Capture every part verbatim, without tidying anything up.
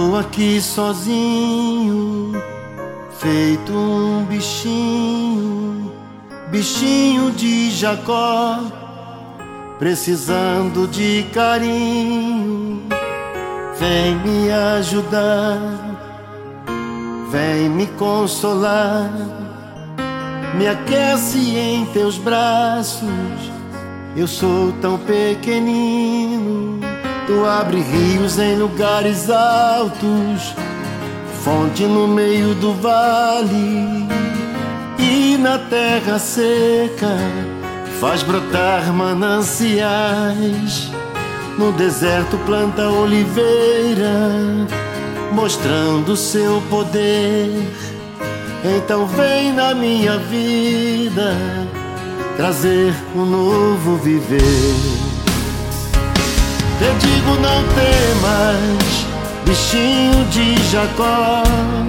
Tô aqui sozinho, feito um bichinho, bichinho de Jacó, precisando de carinho. Vem me ajudar, vem me consolar, me aquece em teus braços. Eu sou tão pequenino, tu abre rios em lugares altos, fonte no meio do vale, e na terra seca faz brotar mananciais. No deserto planta oliveira, mostrando seu poder. Então vem na minha vida trazer um novo viver. Eu digo não temas, bichinho de Jacó,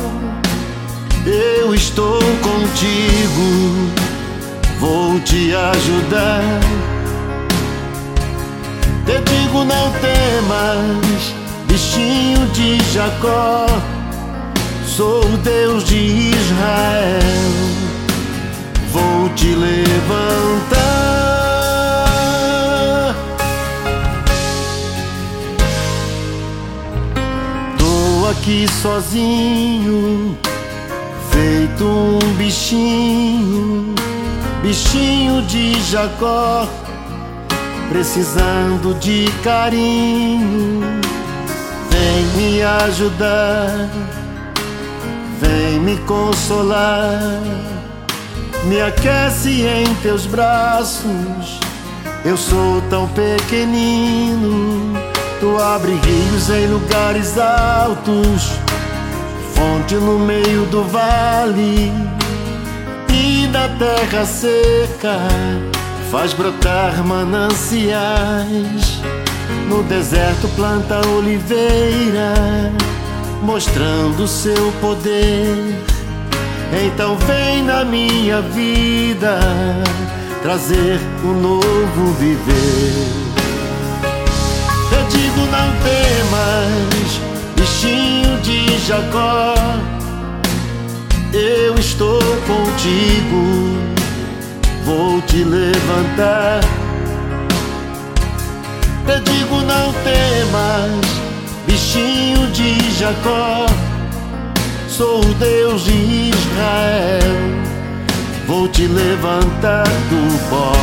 eu estou contigo, vou te ajudar. Eu digo não temas, bichinho de Jacó, sou o Deus de Israel, vou te levantar. Tô aqui sozinho, feito um bichinho, bichinho de Jacó, precisando de carinho. Vem me ajudar, vem me consolar, me aquece em teus braços. Eu sou tão pequenino, tu abre rios em lugares altos, fonte no meio do vale, e na terra seca faz brotar mananciais. No deserto planta oliveira, mostrando seu poder. Então vem na minha vida trazer um novo viver. Eu digo não temas, bichinho de Jacó, eu estou contigo, vou te levantar. Eu digo não temas, bichinho de Jacó, sou o Deus de Israel, vou te levantar do pó.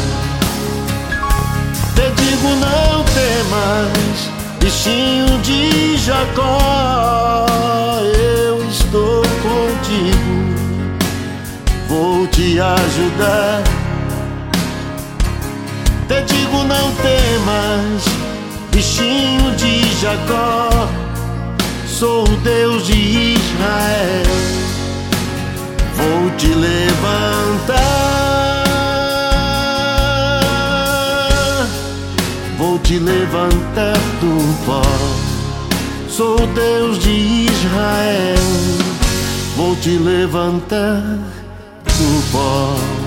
Eu digo não temas, bichinho de Jacó, eu estou contigo, vou te ajudar. Eu digo não temas, bichinho de Jacó, sou o Deus de Israel, vou te levantar, vou te levantar do pó. Sou o Deus de Israel, vou te levantar do pó.